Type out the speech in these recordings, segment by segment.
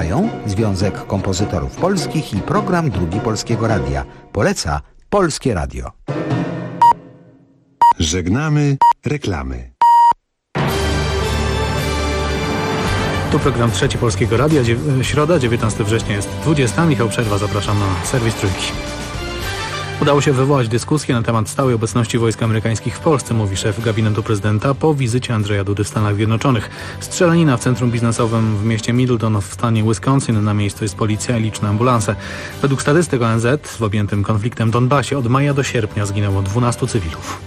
Przedstawiają Związek Kompozytorów Polskich i Program Drugi Polskiego Radia. Poleca Polskie Radio. Żegnamy reklamy. Tu program Trzeci Polskiego Radia. Środa, 19 września jest 20. Michał Przerwa, zapraszam na serwis Trójki. Udało się wywołać dyskusję na temat stałej obecności wojsk amerykańskich w Polsce, mówi szef gabinetu prezydenta po wizycie Andrzeja Dudy w Stanach Zjednoczonych. Strzelanina w centrum biznesowym w mieście Middleton w stanie Wisconsin. Na miejscu jest policja i liczne ambulanse. Według statystyk ONZ w objętym konfliktem Donbasie od maja do sierpnia zginęło 12 cywilów.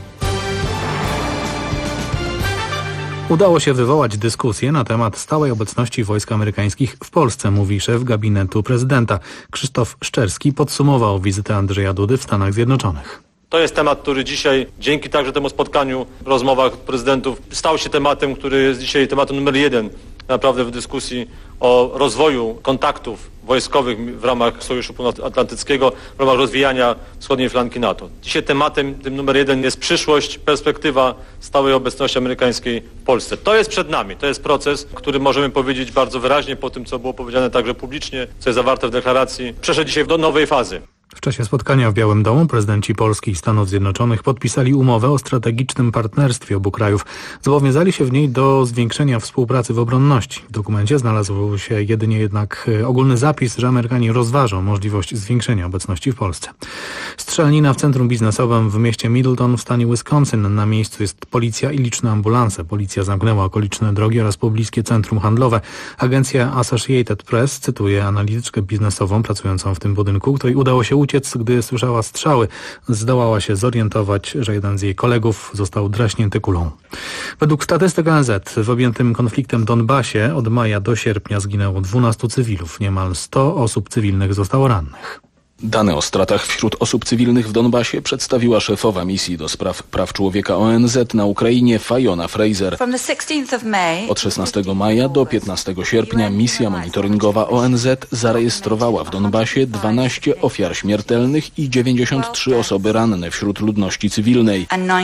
Udało się wywołać dyskusję na temat stałej obecności wojsk amerykańskich w Polsce, mówi szef gabinetu prezydenta. Krzysztof Szczerski podsumował wizytę Andrzeja Dudy w Stanach Zjednoczonych. To jest temat, który dzisiaj, dzięki także temu spotkaniu, rozmowach prezydentów, stał się tematem, który jest dzisiaj tematem numer 1 naprawdę w dyskusji o rozwoju kontaktów wojskowych w ramach Sojuszu Północnoatlantyckiego, w ramach rozwijania wschodniej flanki NATO. Dzisiaj tematem tym numer 1 jest przyszłość, perspektywa stałej obecności amerykańskiej w Polsce. To jest przed nami, to jest proces, który możemy powiedzieć bardzo wyraźnie po tym, co było powiedziane także publicznie, co jest zawarte w deklaracji. Przeszedł dzisiaj do nowej fazy. W czasie spotkania w Białym Domu prezydenci Polski i Stanów Zjednoczonych podpisali umowę o strategicznym partnerstwie obu krajów. Zobowiązali się w niej do zwiększenia współpracy w obronności. W dokumencie znalazł się jedynie jednak ogólny zapis, że Amerykanie rozważą możliwość zwiększenia obecności w Polsce. Strzelanina w centrum biznesowym w mieście Middleton w stanie Wisconsin. Na miejscu jest policja i liczne ambulanse. Policja zamknęła okoliczne drogi oraz pobliskie centrum handlowe. Agencja Associated Press cytuje analityczkę biznesową pracującą w tym budynku, której udało się uciec, gdy słyszała strzały. Zdołała się zorientować, że jeden z jej kolegów został draśnięty kulą. Według statystyk ONZ w objętym konfliktem Donbasie od maja do sierpnia zginęło 12 cywilów. Niemal 100 osób cywilnych zostało rannych. Dane o stratach wśród osób cywilnych w Donbasie przedstawiła szefowa misji do spraw praw człowieka ONZ na Ukrainie Fiona Fraser. Od 16 maja do 15 sierpnia misja monitoringowa ONZ zarejestrowała w Donbasie 12 ofiar śmiertelnych i 93 osoby ranne wśród ludności cywilnej.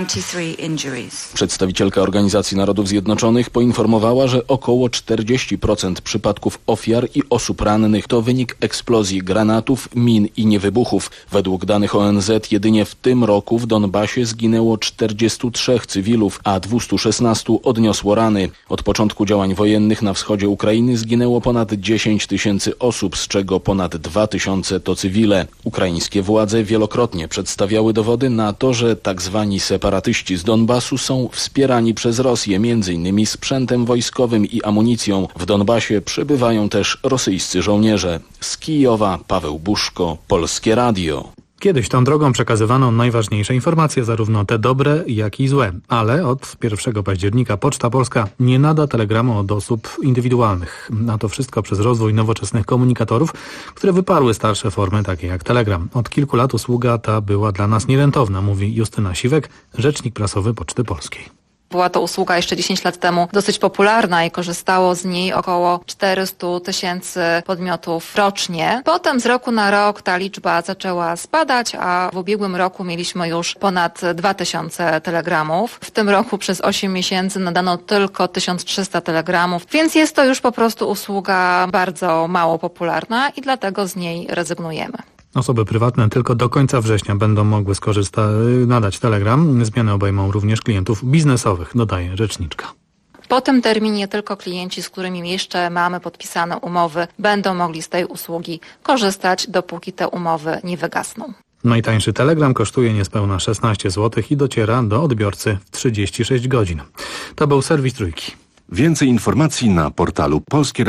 Przedstawicielka Organizacji Narodów Zjednoczonych poinformowała, że około 40% przypadków ofiar i osób rannych to wynik eksplozji granatów, min i niewybuchów. Według danych ONZ jedynie w tym roku w Donbasie zginęło 43 cywilów, a 216 odniosło rany. Od początku działań wojennych na wschodzie Ukrainy zginęło ponad 10 tysięcy osób, z czego ponad 2 tysiące to cywile. Ukraińskie władze wielokrotnie przedstawiały dowody na to, że tak zwani separatyści z Donbasu są wspierani przez Rosję, m.in. sprzętem wojskowym i amunicją. W Donbasie przybywają też rosyjscy żołnierze. Z Kijowa Paweł Buszko, Polskie Radio. Kiedyś tą drogą przekazywano najważniejsze informacje, zarówno te dobre, jak i złe. Ale od 1 października Poczta Polska nie nada telegramu od osób indywidualnych. A to wszystko przez rozwój nowoczesnych komunikatorów, które wyparły starsze formy, takie jak telegram. Od kilku lat usługa ta była dla nas nierentowna, mówi Justyna Siwek, rzecznik prasowy Poczty Polskiej. Była to usługa jeszcze 10 lat temu dosyć popularna i korzystało z niej około 400 tysięcy podmiotów rocznie. Potem z roku na rok ta liczba zaczęła spadać, a w ubiegłym roku mieliśmy już ponad 2000 telegramów. W tym roku przez 8 miesięcy nadano tylko 1300 telegramów, więc jest to już po prostu usługa bardzo mało popularna i dlatego z niej rezygnujemy. Osoby prywatne tylko do końca września będą mogły nadać telegram. Zmiany obejmą również klientów biznesowych, dodaje rzeczniczka. Po tym terminie tylko klienci, z którymi jeszcze mamy podpisane umowy, będą mogli z tej usługi korzystać, dopóki te umowy nie wygasną. Najtańszy telegram kosztuje niespełna 16 zł i dociera do odbiorcy w 36 godzin. To był serwis Trójki. Więcej informacji na portalu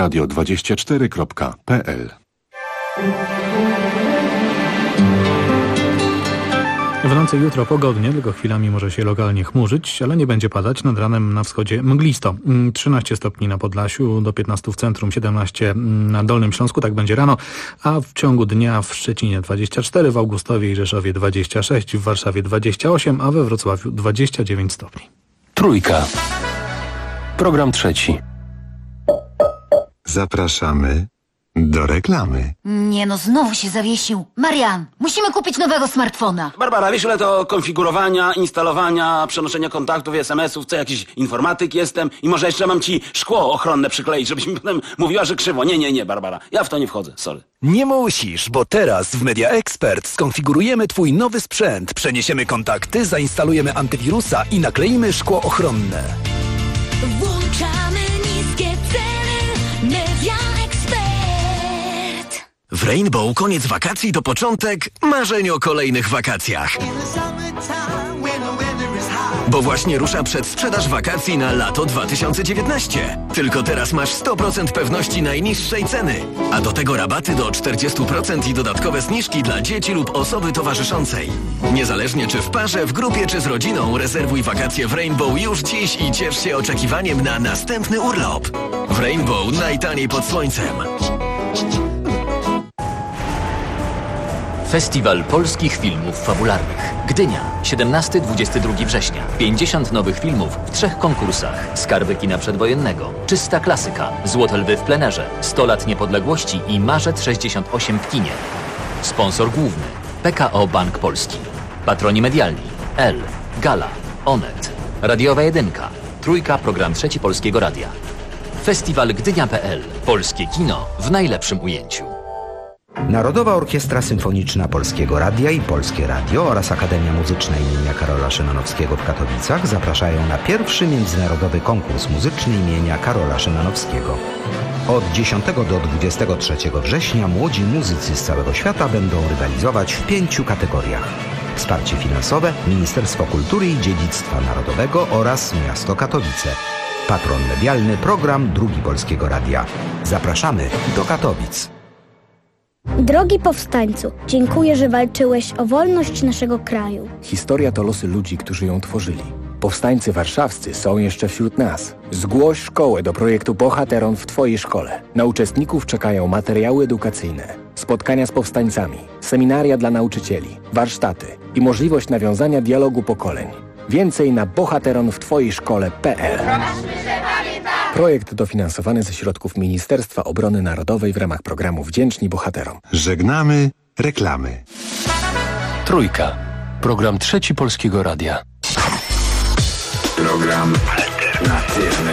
polskieradio24.pl. W nocy jutro pogodnie, tylko chwilami może się lokalnie chmurzyć, ale nie będzie padać. Nad ranem na wschodzie mglisto. 13 stopni na Podlasiu, do 15 w centrum, 17 na Dolnym Śląsku, tak będzie rano, a w ciągu dnia w Szczecinie 24, w Augustowie i Rzeszowie 26, w Warszawie 28, a we Wrocławiu 29 stopni. Trójka. Program trzeci. Zapraszamy Do reklamy. Nie no, znowu się zawiesił. Marian, musimy kupić nowego smartfona. Barbara, wiesz ile to konfigurowania, instalowania, przenoszenia kontaktów i SMS-ów, co jakiś informatyk jestem i może jeszcze mam ci szkło ochronne przykleić, żebyś mi potem mówiła, że krzywo. Nie, Barbara, ja w to nie wchodzę, sorry. Nie musisz, bo teraz w Media Expert skonfigurujemy twój nowy sprzęt, przeniesiemy kontakty, zainstalujemy antywirusa i nakleimy szkło ochronne. Włączamy niskie ceny. Media Expert. W Rainbow koniec wakacji to początek marzeń o kolejnych wakacjach. Bo właśnie rusza przedsprzedaż wakacji na lato 2019. Tylko teraz masz 100% pewności najniższej ceny. A do tego rabaty do 40% i dodatkowe zniżki dla dzieci lub osoby towarzyszącej. Niezależnie czy w parze, w grupie czy z rodziną, rezerwuj wakacje w Rainbow już dziś i ciesz się oczekiwaniem na następny urlop. W Rainbow najtaniej pod słońcem. Festiwal polskich filmów fabularnych. Gdynia, 17-22 września. 50 nowych filmów w 3 konkursach. Skarby kina przedwojennego, Czysta klasyka, Złote lwy w plenerze, 100 lat niepodległości i Marzec 68 w kinie. Sponsor główny PKO Bank Polski. Patroni medialni L, Gala, Onet, Radiowa Jedynka, Trójka, program 3 Polskiego Radia. Festiwal Gdynia.pl. Polskie kino w najlepszym ujęciu. Narodowa Orkiestra Symfoniczna Polskiego Radia i Polskie Radio oraz Akademia Muzyczna imienia Karola Szymanowskiego w Katowicach zapraszają na pierwszy międzynarodowy konkurs muzyczny imienia Karola Szymanowskiego. Od 10 do 23 września młodzi muzycy z całego świata będą rywalizować w 5 kategoriach. Wsparcie finansowe Ministerstwo Kultury i Dziedzictwa Narodowego oraz Miasto Katowice. Patron medialny program Drugi Polskiego Radia. Zapraszamy do Katowic. Drogi powstańcu, dziękuję, że walczyłeś o wolność naszego kraju. Historia to losy ludzi, którzy ją tworzyli. Powstańcy warszawscy są jeszcze wśród nas. Zgłoś szkołę do projektu Bohateron w Twojej szkole. Na uczestników czekają materiały edukacyjne, spotkania z powstańcami, seminaria dla nauczycieli, warsztaty i możliwość nawiązania dialogu pokoleń. Więcej na bohateronwtwojejszkole.pl. Projekt dofinansowany ze środków Ministerstwa Obrony Narodowej w ramach programu Wdzięczni Bohaterom. Żegnamy reklamy. Trójka. Program 3 Polskiego Radia. Program alternatywny.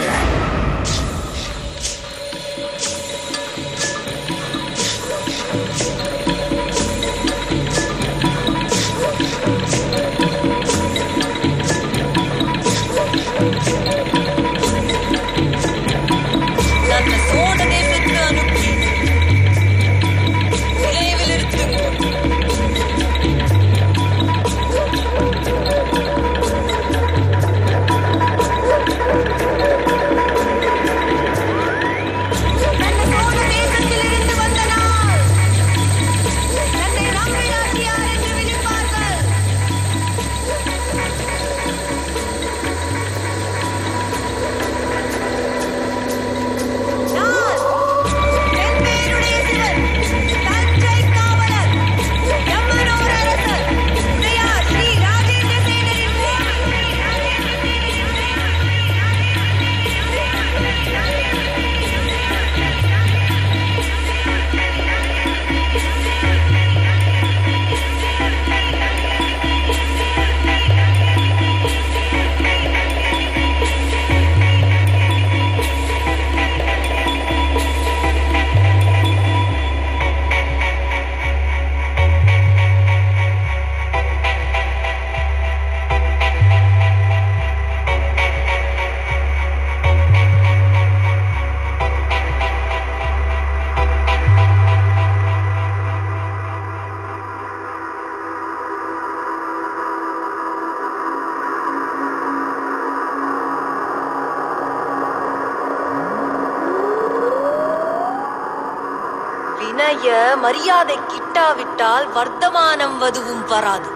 வினய மரியாதை கிட்டாவிட்டால் வர்த்தமானம் வதுவும் வராது.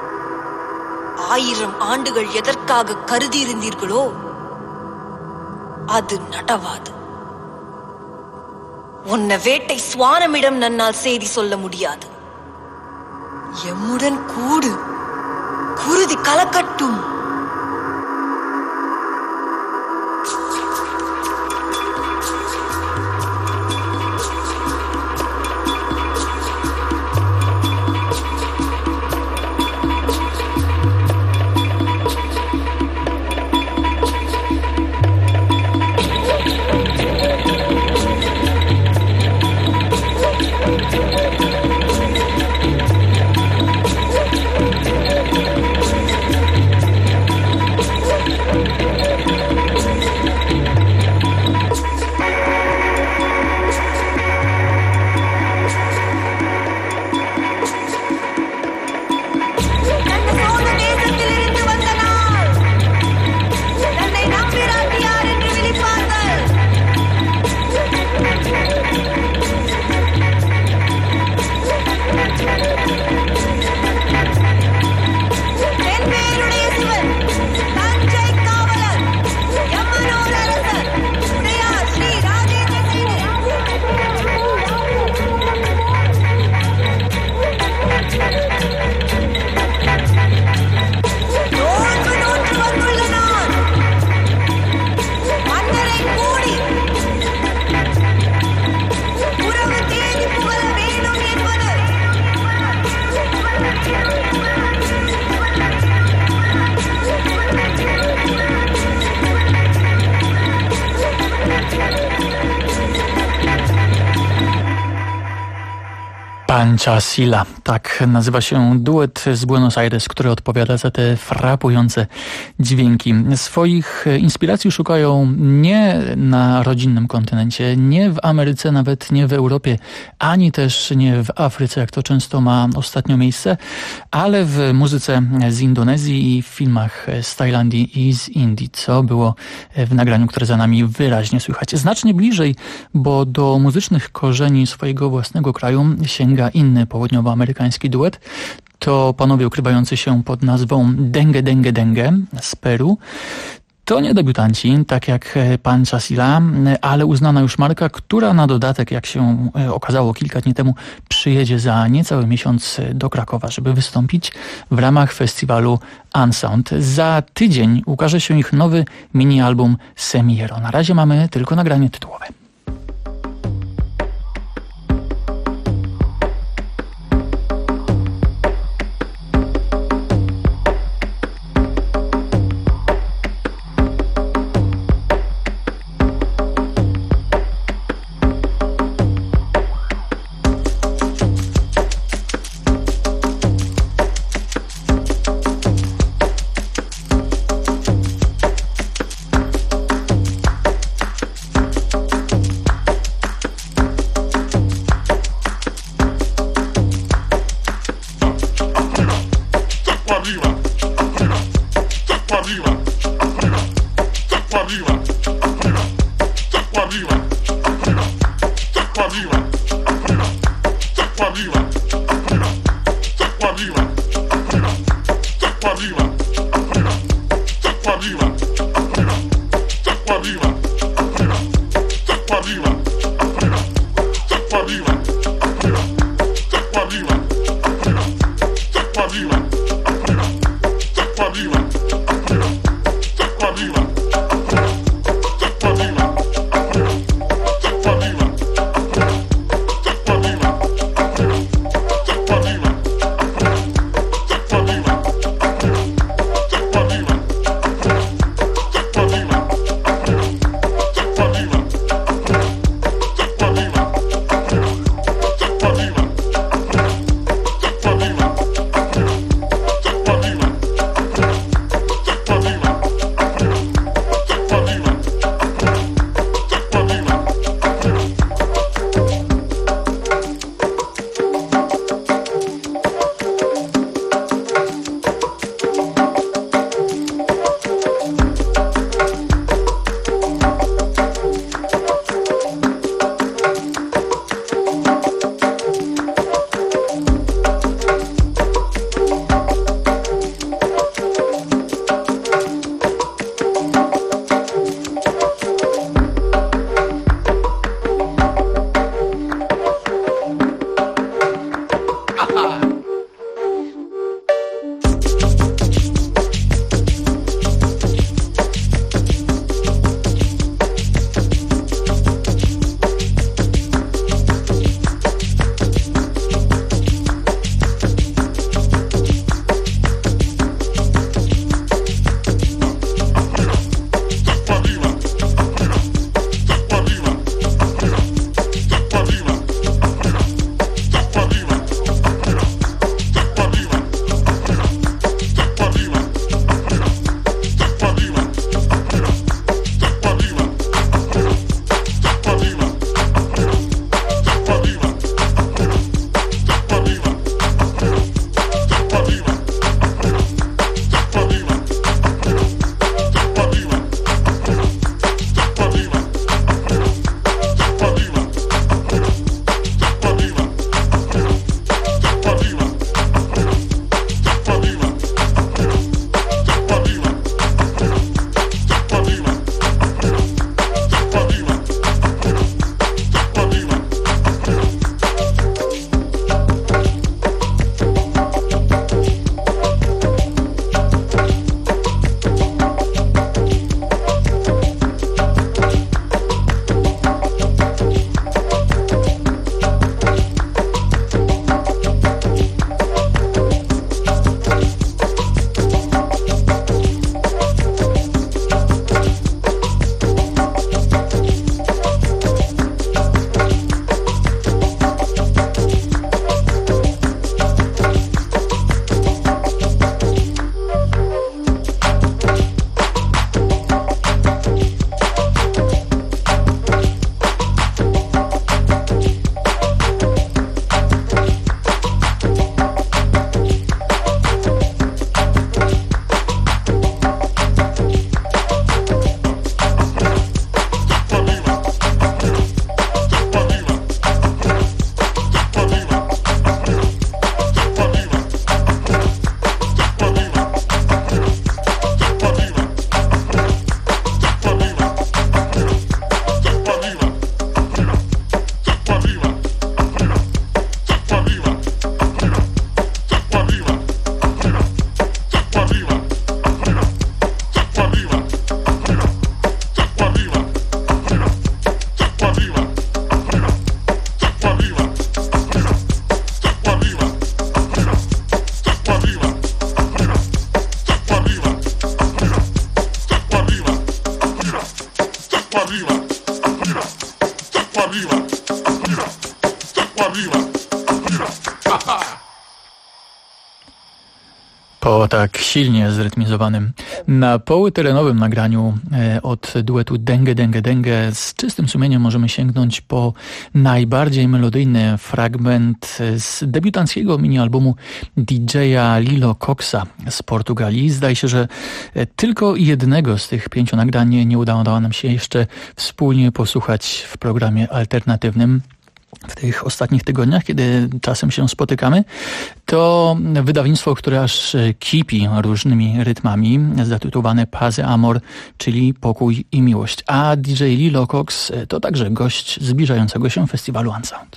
1000 ஆண்டுகள் எதற்காக கருதியிருந்தீர்களோ அது நடவாது. உன்னை வேட்டை சுவானமிடம் நன்னால் செய்தி சொல்ல முடியாது. எம்முடன் கூடு, குருதி கலக்கட்டும். Pancha Sila, tak nazywa się duet z Buenos Aires, który odpowiada za te frapujące dźwięki. Swoich inspiracji szukają nie na rodzinnym kontynencie, nie w Ameryce, nawet nie w Europie, ani też nie w Afryce, jak to często ma ostatnio miejsce, ale w muzyce z Indonezji i w filmach z Tajlandii i z Indii, co było w nagraniu, które za nami wyraźnie słychać. Znacznie bliżej, bo do muzycznych korzeni swojego własnego kraju sięga inny południowoamerykański duet. To panowie ukrywający się pod nazwą Dengue Dengue Dengue z Peru. To nie debiutanci, tak jak Pancha Sila, ale uznana już marka, która na dodatek, jak się okazało kilka dni temu, przyjedzie za niecały miesiąc do Krakowa, żeby wystąpić w ramach festiwalu Unsound. Za tydzień ukaże się ich nowy mini-album Semiero. Na razie mamy tylko nagranie tytułowe. Po tak silnie zrytmizowanym, na połyterenowym nagraniu od duetu Denge Denge Denge z czystym sumieniem możemy sięgnąć po najbardziej melodyjny fragment z debiutanckiego mini-albumu DJ-a Lilo Coxa z Portugalii. Zdaje się, że tylko jednego z tych 5 nagrań nie udało nam się jeszcze wspólnie posłuchać w programie alternatywnym. W tych ostatnich tygodniach, kiedy czasem się spotykamy, to wydawnictwo, które aż kipi różnymi rytmami, zatytułowane Paz y Amor, czyli Pokój i Miłość. A DJ Lilo Cox to także gość zbliżającego się festiwalu Unsound.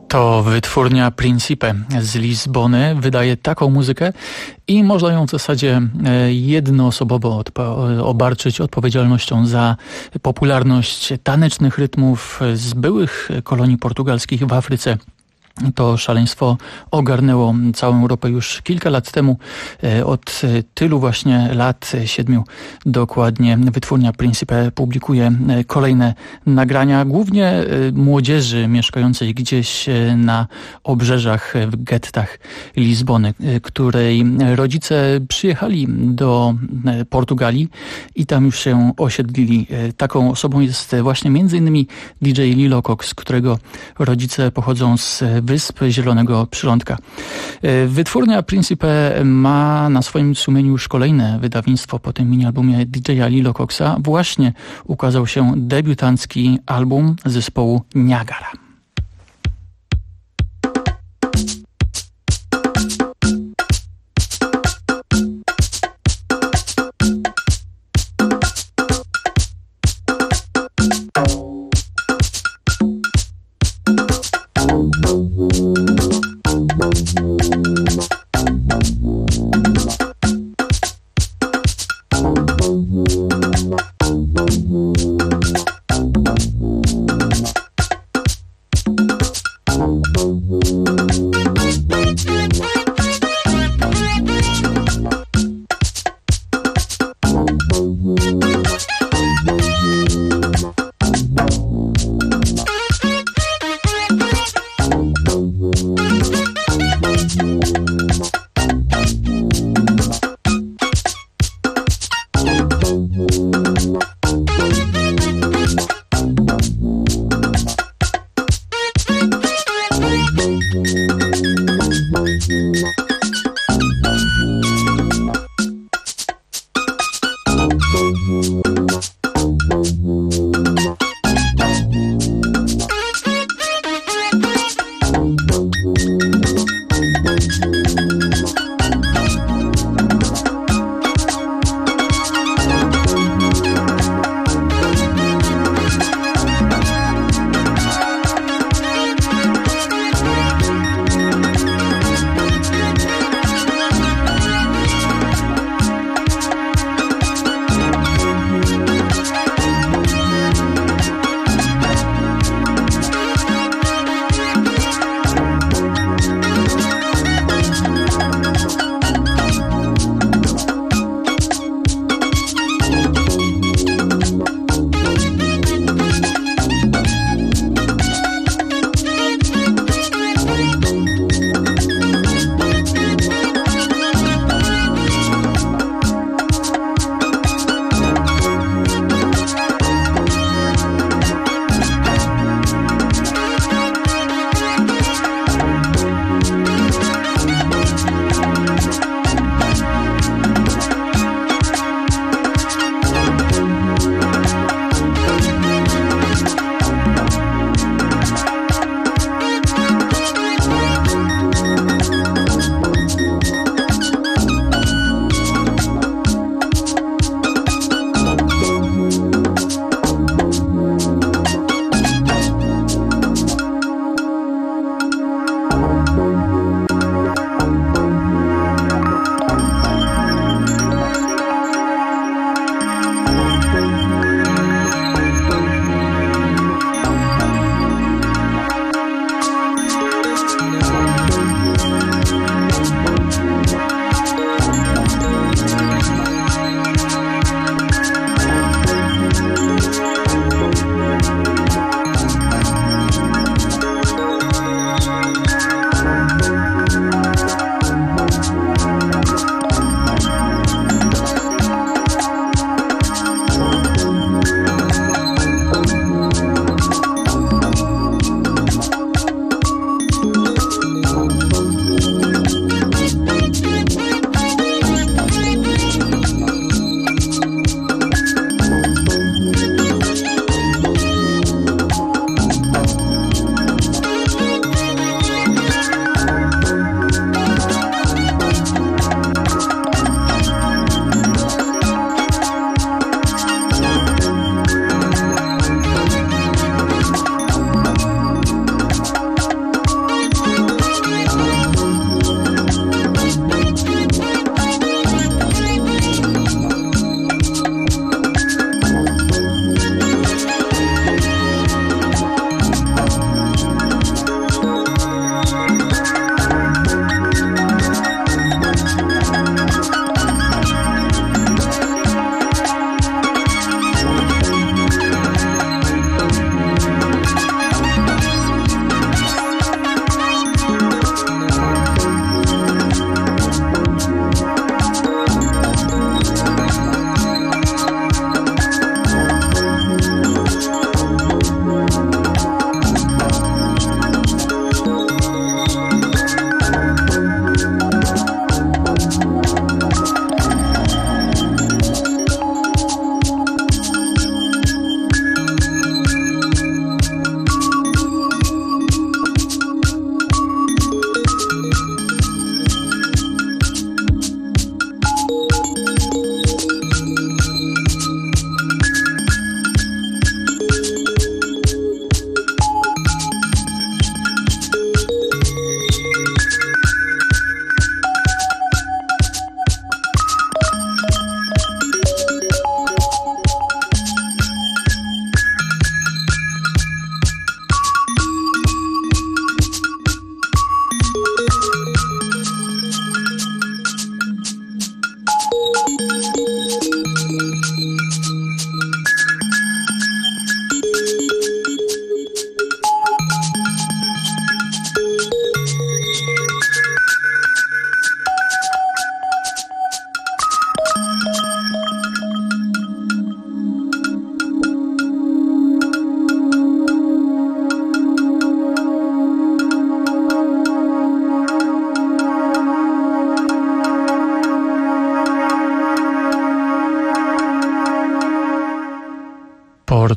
To wytwórnia Principe z Lizbony wydaje taką muzykę i można ją w zasadzie jednoosobowo obarczyć odpowiedzialnością za popularność tanecznych rytmów z byłych kolonii portugalskich w Afryce. To szaleństwo ogarnęło całą Europę już kilka lat temu. Od tylu właśnie lat, 7 dokładnie, wytwórnia Principe publikuje kolejne nagrania, głównie młodzieży mieszkającej gdzieś na obrzeżach, w gettach Lizbony, której rodzice przyjechali do Portugalii i tam już się osiedlili. Taką osobą jest właśnie m.in. DJ Lilo Cox, którego rodzice pochodzą z Wysp Zielonego Przylądka. Wytwórnia Principe ma na swoim sumieniu już kolejne wydawnictwo. Po tym mini-albumie DJ-a Lilo Coxa właśnie ukazał się debiutancki album zespołu Niagara.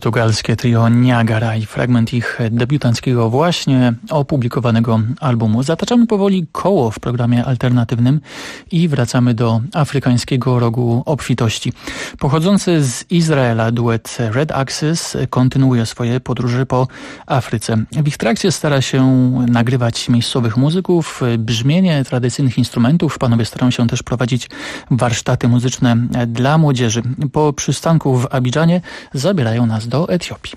portugalskie trio Niagara i fragment ich debiutanckiego właśnie opublikowanego albumu. Zataczamy powoli koło w programie alternatywnym i wracamy do afrykańskiego rogu obfitości. Pochodzący z Izraela duet Red Axis kontynuuje swoje podróże po Afryce. W ich trakcie stara się nagrywać miejscowych muzyków, brzmienie tradycyjnych instrumentów. Panowie starają się też prowadzić warsztaty muzyczne dla młodzieży. Po przystanku w Abidżanie zabierają nas do Etiopii.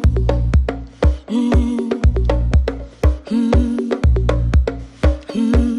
Mm-hmm.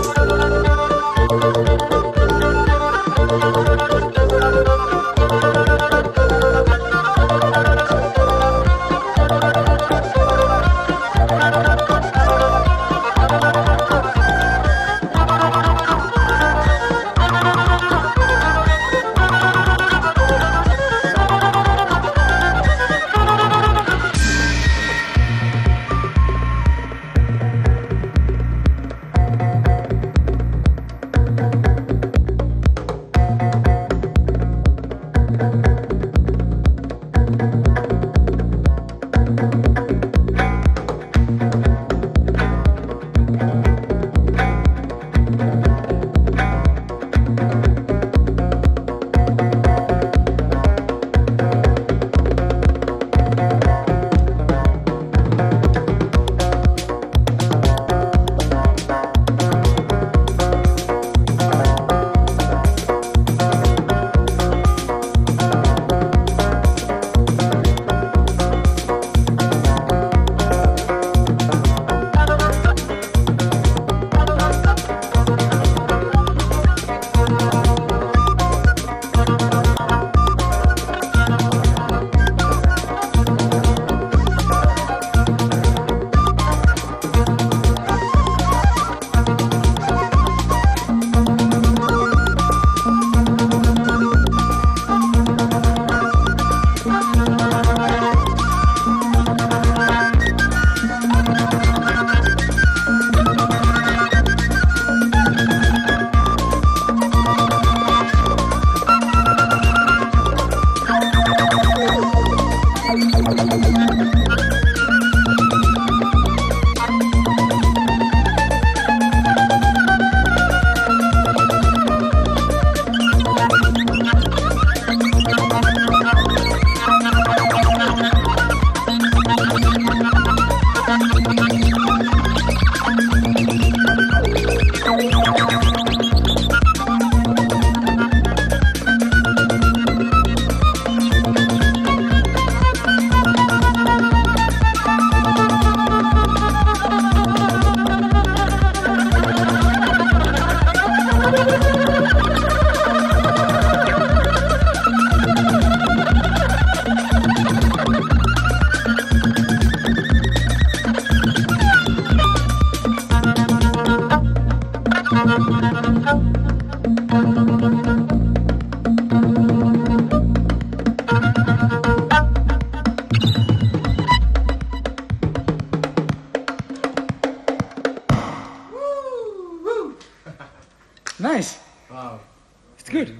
Nice. Wow. It's good.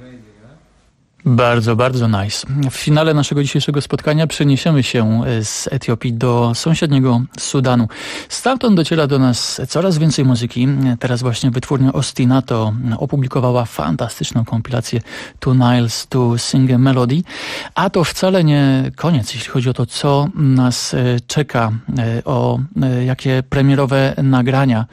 Bardzo, bardzo nice. W finale naszego dzisiejszego spotkania przeniesiemy się z Etiopii do sąsiedniego Sudanu. Stamtąd dociera do nas coraz więcej muzyki. Teraz właśnie wytwórnia Ostinato opublikowała fantastyczną kompilację Two Niles to Sing a Melody. A to wcale nie koniec, jeśli chodzi o to, co nas czeka, o jakie premierowe nagrania,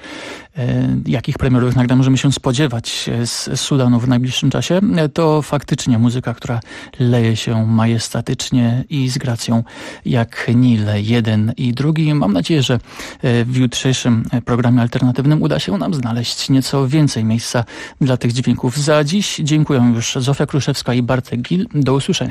jakich premierowych nagrań możemy się spodziewać z Sudanu w najbliższym czasie. To faktycznie muzyka, która leje się majestatycznie i z gracją jak Nil jeden i drugi. Mam nadzieję, że w jutrzejszym programie alternatywnym uda się nam znaleźć nieco więcej miejsca dla tych dźwięków. Za dziś dziękuję już Zofia Kruszewska i Bartek Gil. Do usłyszenia.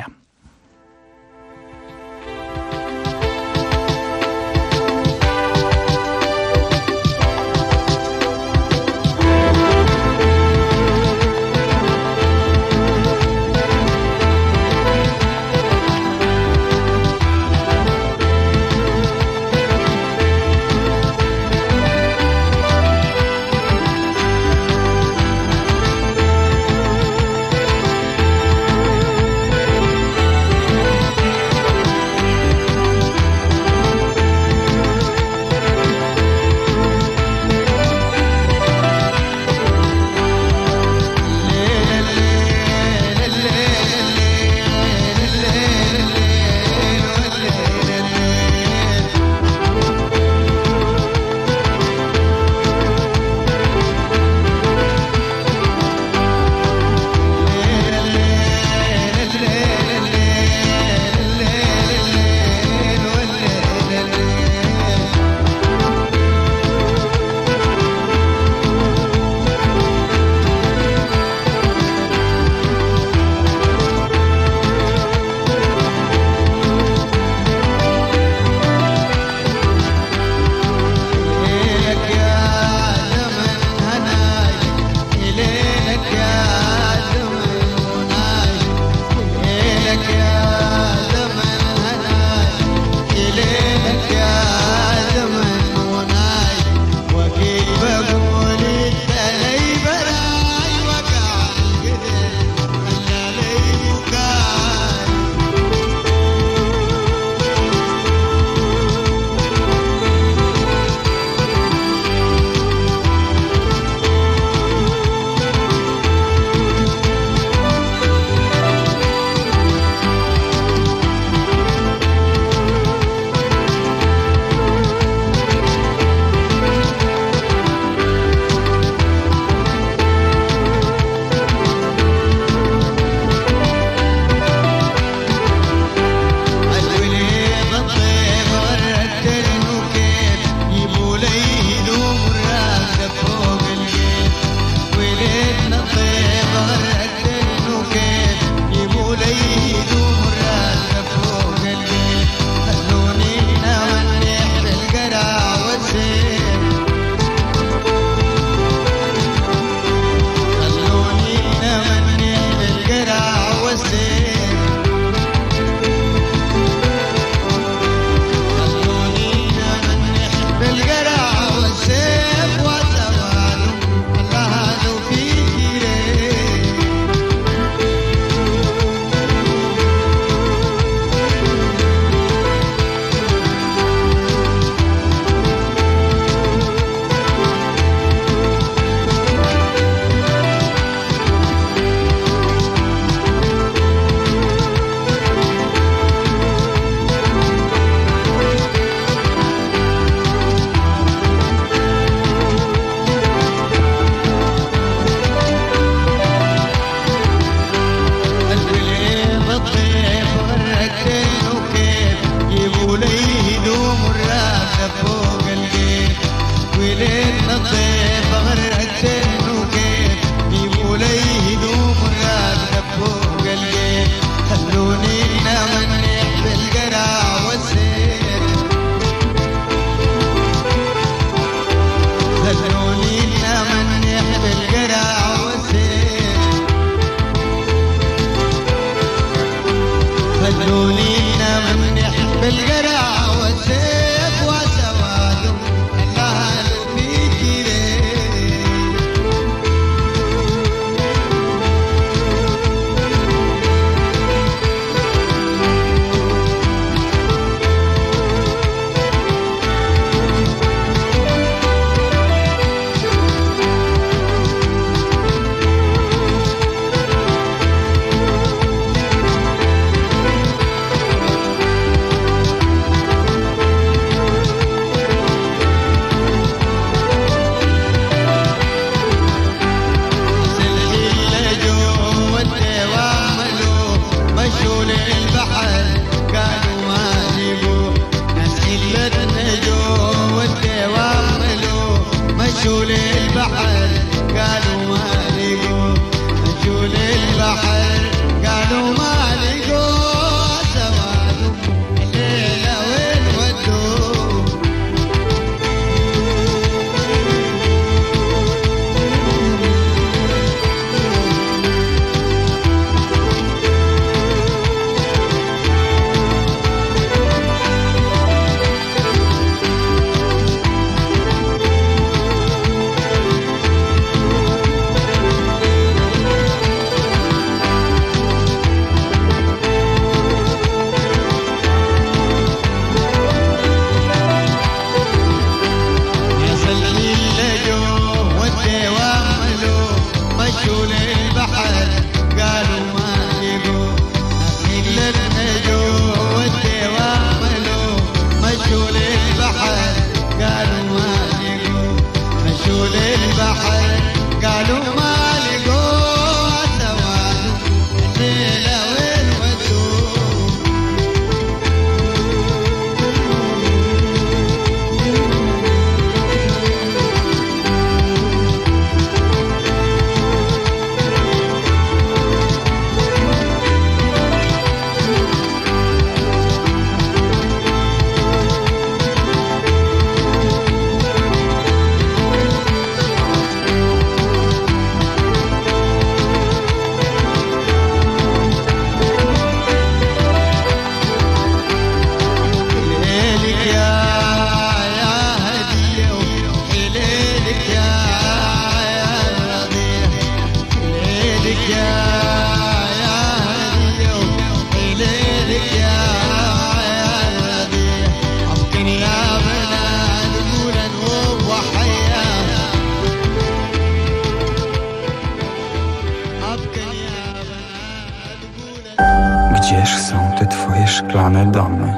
Gdzież są te twoje szklane domy?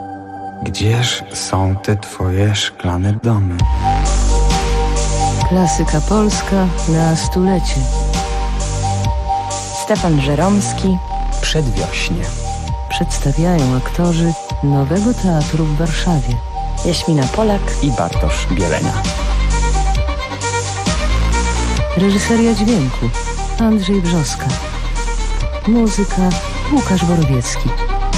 Gdzież są te twoje szklane domy? Klasyka polska na stulecie. Stefan Żeromski. Przedwiośnie. Przedstawiają aktorzy Nowego Teatru w Warszawie. Jaśmina Polak i Bartosz Bielenia. Reżyseria dźwięku Andrzej Brzoska. Muzyka Łukasz Borowiecki.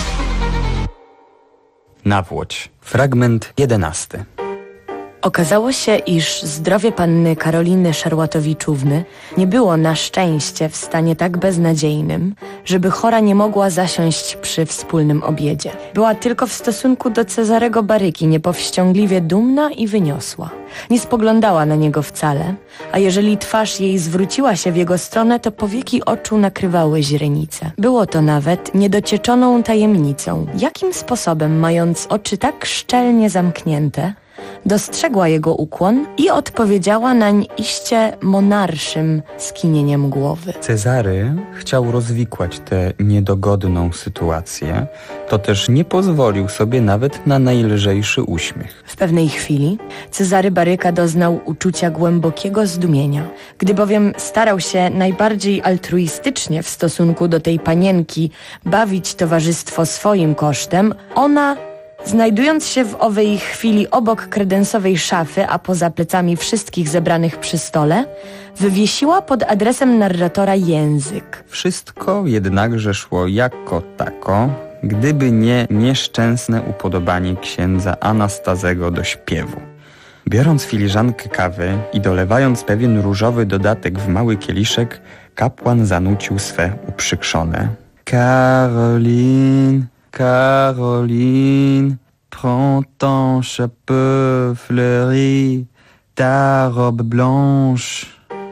Nawłocz. Fragment 11. Okazało się, iż zdrowie panny Karoliny Szarłatowiczówny nie było na szczęście w stanie tak beznadziejnym, żeby chora nie mogła zasiąść przy wspólnym obiedzie. Była tylko w stosunku do Cezarego Baryki niepowściągliwie dumna i wyniosła. Nie spoglądała na niego wcale, a jeżeli twarz jej zwróciła się w jego stronę, to powieki oczu nakrywały źrenice. Było to nawet niedocieczoną tajemnicą, jakim sposobem, mając oczy tak szczelnie zamknięte, dostrzegła jego ukłon i odpowiedziała nań iście monarszym skinieniem głowy. Cezary chciał rozwikłać tę niedogodną sytuację, to też nie pozwolił sobie nawet na najlżejszy uśmiech. W pewnej chwili Cezary Baryka doznał uczucia głębokiego zdumienia. Gdy bowiem starał się najbardziej altruistycznie w stosunku do tej panienki bawić towarzystwo swoim kosztem, ona, znajdując się w owej chwili obok kredensowej szafy, a poza plecami wszystkich zebranych przy stole, wywiesiła pod adresem narratora język. Wszystko jednakże szło jako tako, gdyby nie nieszczęsne upodobanie księdza Anastazego do śpiewu. Biorąc filiżankę kawy i dolewając pewien różowy dodatek w mały kieliszek, kapłan zanucił swe uprzykrzone: Karolin, Caroline, prends ton chapeau fleuri, ta robe blanche.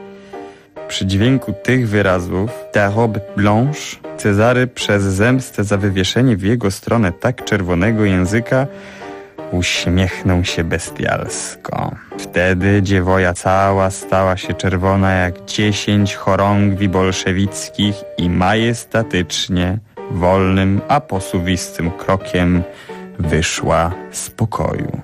Przy dźwięku tych wyrazów, ta robe blanche, Cezary przez zemstę za wywieszenie w jego stronę tak czerwonego języka uśmiechnął się bestialsko. Wtedy dziewoja cała stała się czerwona jak 10 chorągwi bolszewickich i majestatycznie, wolnym, a posuwistym krokiem wyszła z pokoju.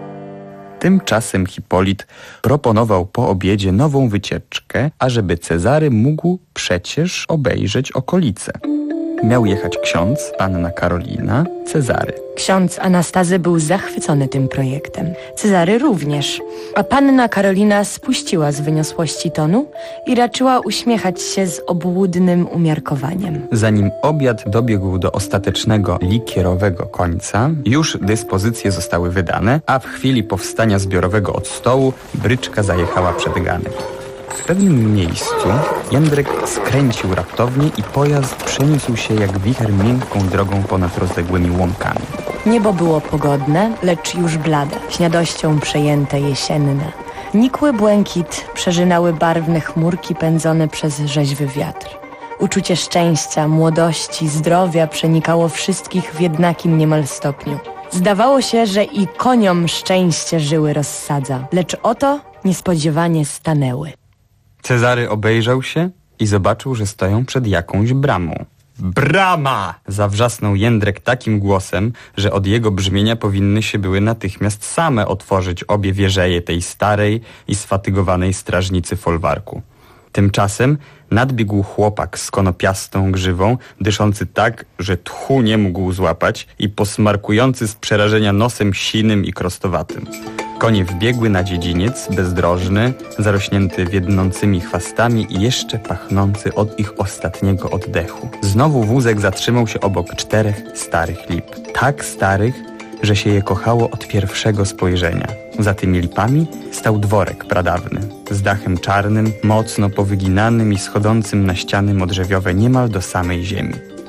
Tymczasem Hipolit proponował po obiedzie nową wycieczkę, ażeby Cezary mógł przecież obejrzeć okolice. Miał jechać ksiądz, panna Karolina, Cezary. Ksiądz Anastazy był zachwycony tym projektem. Cezary również. A panna Karolina spuściła z wyniosłości tonu i raczyła uśmiechać się z obłudnym umiarkowaniem. Zanim obiad dobiegł do ostatecznego likierowego końca, już dyspozycje zostały wydane, a w chwili powstania zbiorowego od stołu bryczka zajechała przed ganek. W pewnym miejscu Jędrek skręcił raptownie i pojazd przeniósł się jak wicher miękką drogą ponad rozległymi łąkami. Niebo było pogodne, lecz już blade, śniadością przejęte jesienne. Nikły błękit przeżynały barwne chmurki pędzone przez rzeźwy wiatr. Uczucie szczęścia, młodości, zdrowia przenikało wszystkich w jednakim niemal stopniu. Zdawało się, że i koniom szczęście żyły rozsadza, lecz oto niespodziewanie stanęły. Cezary obejrzał się i zobaczył, że stoją przed jakąś bramą. Brama! Zawrzasnął Jędrek takim głosem, że od jego brzmienia powinny się były natychmiast same otworzyć obie wieżeje tej starej i sfatygowanej strażnicy folwarku. Tymczasem nadbiegł chłopak z konopiastą grzywą, dyszący tak, że tchu nie mógł złapać i posmarkujący z przerażenia nosem sinym i krostowatym. Konie wbiegły na dziedziniec, bezdrożny, zarośnięty wiednącymi chwastami i jeszcze pachnący od ich ostatniego oddechu. Znowu wózek zatrzymał się obok 4 starych lip. Tak starych, że się je kochało od pierwszego spojrzenia. Za tymi lipami stał dworek pradawny, z dachem czarnym, mocno powyginanym i schodzącym na ściany modrzewiowe niemal do samej ziemi.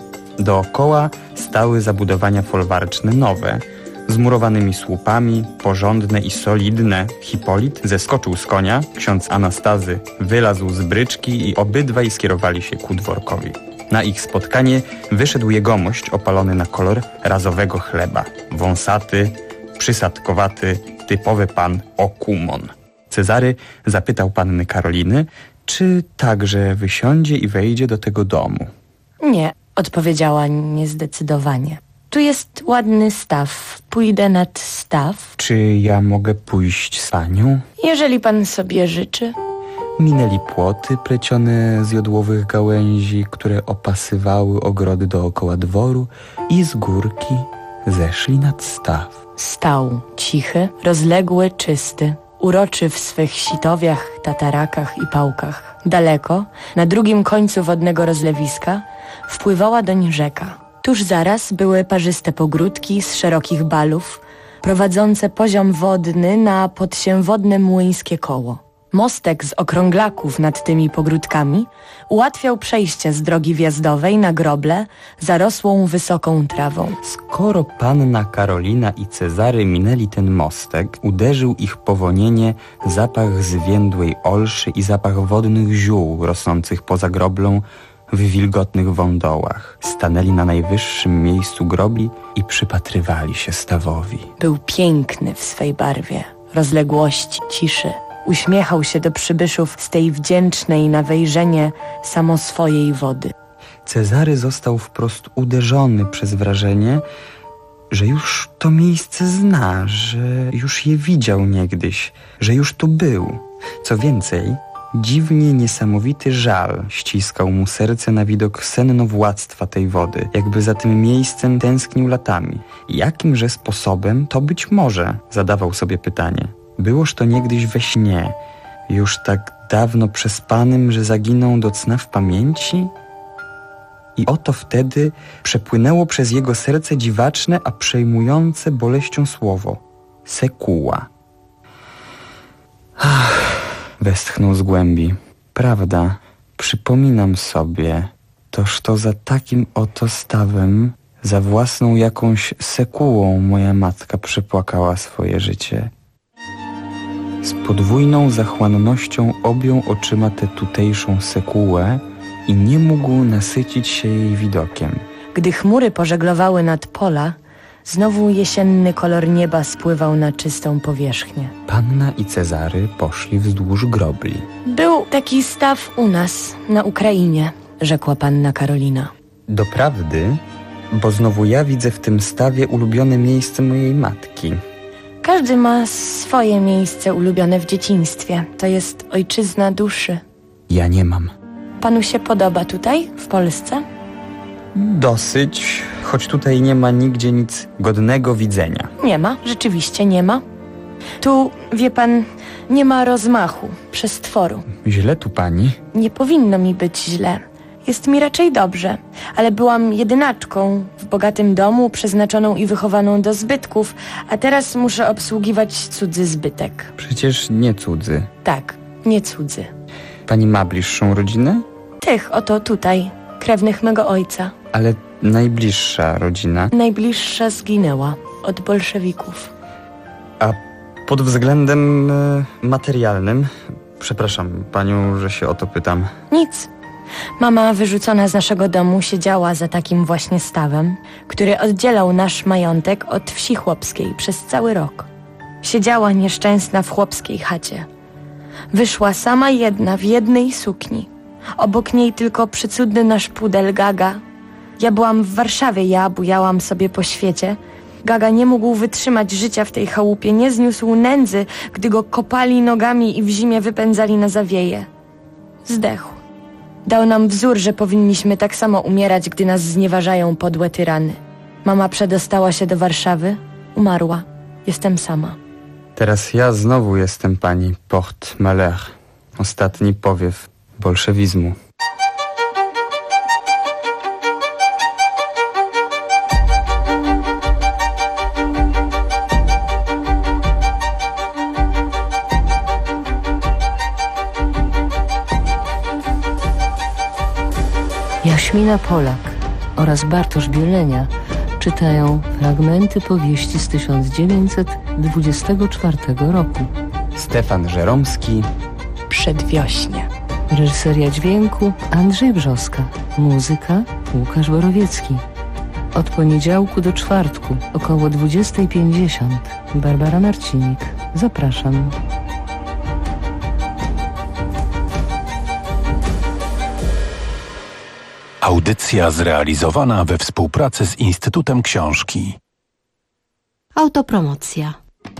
Dookoła stały zabudowania folwarczne nowe, z murowanymi słupami, porządne i solidne. Hipolit zeskoczył z konia, ksiądz Anastazy wylazł z bryczki i obydwaj skierowali się ku dworkowi. Na ich spotkanie wyszedł jegomość opalony na kolor razowego chleba. Wąsaty, przysadkowaty, typowy pan Okumon. Cezary zapytał panny Karoliny, czy także wysiądzie i wejdzie do tego domu. Nie, odpowiedziała niezdecydowanie. Tu jest ładny staw. Pójdę nad staw. Czy ja mogę pójść z panią? Jeżeli pan sobie życzy. Minęli płoty plecione z jodłowych gałęzi, które opasywały ogrody dookoła dworu i z górki zeszli nad staw. Stał cichy, rozległy, czysty, uroczy w swych sitowiach, tatarakach i pałkach. Daleko, na drugim końcu wodnego rozlewiska, wpływała doń rzeka. Tuż zaraz były parzyste pogródki z szerokich balów, prowadzące poziom wodny na podsiewodne młyńskie koło. Mostek z okrąglaków nad tymi pogródkami ułatwiał przejście z drogi wjazdowej na groblę zarosłą wysoką trawą. Skoro panna Karolina i Cezary minęli ten mostek, uderzył ich powonienie zapach zwiędłej olszy i zapach wodnych ziół rosnących poza groblą w wilgotnych wądołach. Stanęli na najwyższym miejscu grobli i przypatrywali się stawowi. Był piękny w swej barwie, rozległości, ciszy. Uśmiechał się do przybyszów z tej wdzięcznej na wejrzenie samoswojej wody. Cezary został wprost uderzony przez wrażenie, że już to miejsce zna, że już je widział niegdyś, że już tu był. Co więcej, dziwnie niesamowity żal ściskał mu serce na widok sennowładztwa tej wody, jakby za tym miejscem tęsknił latami. Jakimże sposobem to być może? Zadawał sobie pytanie. Byłoż to niegdyś we śnie, już tak dawno przespanym, że zaginął do cna w pamięci? I oto wtedy przepłynęło przez jego serce dziwaczne, a przejmujące boleścią słowo. Sekuła. Westchnął z głębi. Prawda, przypominam sobie, toż to za takim oto stawem Za własną jakąś sekułą moja matka przepłakała swoje życie. Z podwójną zachłannością objął oczyma tę tutejszą sekułę i nie mógł nasycić się jej widokiem. Gdy chmury pożeglowały nad pola, znowu jesienny kolor nieba spływał na czystą powierzchnię. Panna i Cezary poszli wzdłuż grobli. Był taki staw u nas, na Ukrainie, rzekła panna Karolina. Doprawdy, bo znowu ja widzę w tym stawie ulubione miejsce mojej matki. Każdy ma swoje miejsce ulubione w dzieciństwie. To jest ojczyzna duszy. Ja nie mam. Panu się podoba tutaj, w Polsce? Dosyć, choć tutaj nie ma nigdzie nic godnego widzenia. Nie ma, rzeczywiście nie ma. Tu, wie pan, nie ma rozmachu, przestworu. Źle tu pani? Nie powinno mi być źle. Jest mi raczej dobrze, ale byłam jedynaczką w bogatym domu, przeznaczoną i wychowaną do zbytków, a teraz muszę obsługiwać cudzy zbytek. Przecież nie cudzy. Tak, nie cudzy. Pani ma bliższą rodzinę? Tych oto tutaj, krewnych mego ojca. Ale najbliższa rodzina? Najbliższa zginęła od bolszewików. A pod względem materialnym, przepraszam panią, że się o to pytam. Nic. Mama wyrzucona z naszego domu siedziała za takim właśnie stawem, który oddzielał nasz majątek od wsi chłopskiej przez cały rok. Siedziała nieszczęsna w chłopskiej chacie. Wyszła sama jedna w jednej sukni. Obok niej tylko przecudny nasz pudel Gaga. Ja byłam w Warszawie, ja bujałam sobie po świecie. Gaga nie mógł wytrzymać życia w tej chałupie, nie zniósł nędzy, gdy go kopali nogami i w zimie wypędzali na zawieje. Zdechł. Dał nam wzór, że powinniśmy tak samo umierać, gdy nas znieważają podłe tyrany. Mama przedostała się do Warszawy, umarła. Jestem sama. Teraz ja znowu jestem pani porte-malheur. Ostatni powiew bolszewizmu. Jaśmina Polak oraz Bartosz Bielenia czytają fragmenty powieści z 1924 roku. Stefan Żeromski. Przedwiośnie. Reżyseria dźwięku Andrzej Brzoska. Muzyka Łukasz Borowiecki. Od poniedziałku do czwartku około 20:50. Barbara Marcinik. Zapraszam. Audycja zrealizowana we współpracy z Instytutem Książki. Autopromocja.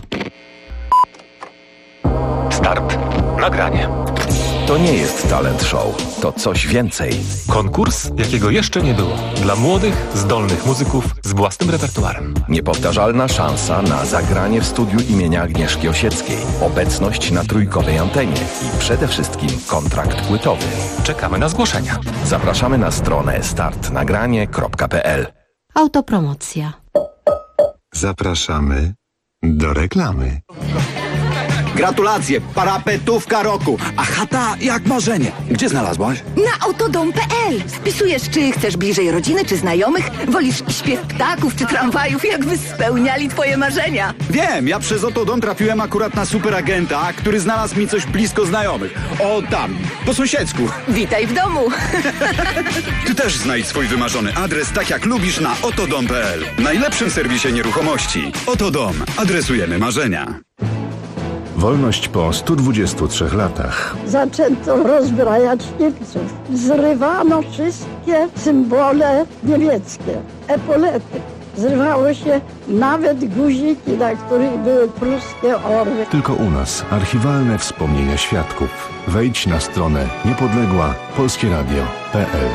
Start. Nagranie. To nie jest talent show, to coś więcej. Konkurs, jakiego jeszcze nie było. Dla młodych, zdolnych muzyków z własnym repertuarem. Niepowtarzalna szansa na zagranie w studiu imienia Agnieszki Osieckiej. Obecność na trójkowej antenie i przede wszystkim kontrakt płytowy. Czekamy na zgłoszenia. Zapraszamy na stronę startnagranie.pl. Autopromocja. Zapraszamy do reklamy. Gratulacje, parapetówka roku, a chata jak marzenie. Gdzie znalazłaś? Na autodom.pl. Wpisujesz, czy chcesz bliżej rodziny, czy znajomych, wolisz śpiew ptaków, czy tramwajów, jakby spełniali twoje marzenia. Wiem, ja przez Autodom trafiłem akurat na superagenta, który znalazł mi coś blisko znajomych. O tam, po sąsiedzku. Witaj w domu. Ty też znajdź swój wymarzony adres tak jak lubisz na autodom.pl. Najlepszym serwisie nieruchomości. Autodom. Adresujemy marzenia. Wolność po 123 latach. Zaczęto rozbrajać Niemców. Zrywano wszystkie symbole niemieckie, epolety. Zrywało się nawet guziki, na których były pruskie orły. Tylko u nas archiwalne wspomnienia świadków. Wejdź na stronę niepodległa-polskieradio.pl.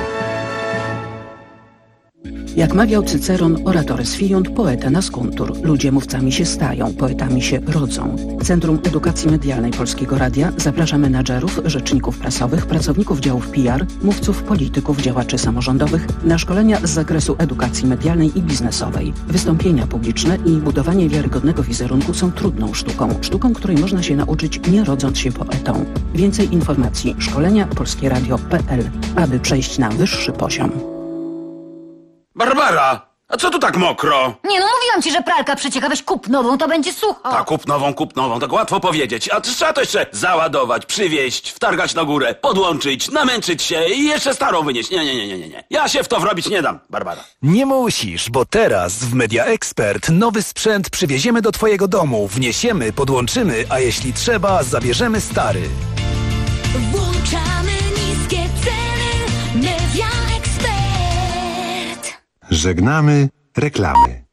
Jak mawiał Cyceron, oratoris fiunt, poeta nascuntur. Ludzie mówcami się stają, poetami się rodzą. Centrum Edukacji Medialnej Polskiego Radia zaprasza menadżerów, rzeczników prasowych, pracowników działów PR, mówców, polityków, działaczy samorządowych na szkolenia z zakresu edukacji medialnej i biznesowej. Wystąpienia publiczne i budowanie wiarygodnego wizerunku są trudną sztuką. Sztuką, której można się nauczyć, nie rodząc się poetą. Więcej informacji szkolenia polskieradio.pl, aby przejść na wyższy poziom. Barbara! A co tu tak mokro? Nie no, mówiłam ci, że pralka przecieka, weź kup nową, to będzie sucho. Tak, kup nową, tak łatwo powiedzieć. A trzeba to jeszcze załadować, przywieźć, wtargać na górę, podłączyć, namęczyć się i jeszcze starą wynieść. Nie. Ja się w to wrobić nie dam, Barbara. Nie musisz, bo teraz w Media Expert nowy sprzęt przywieziemy do twojego domu, wniesiemy, podłączymy, a jeśli trzeba, zabierzemy stary. Włączamy niskie ceny. Media Expert. Żegnamy reklamy.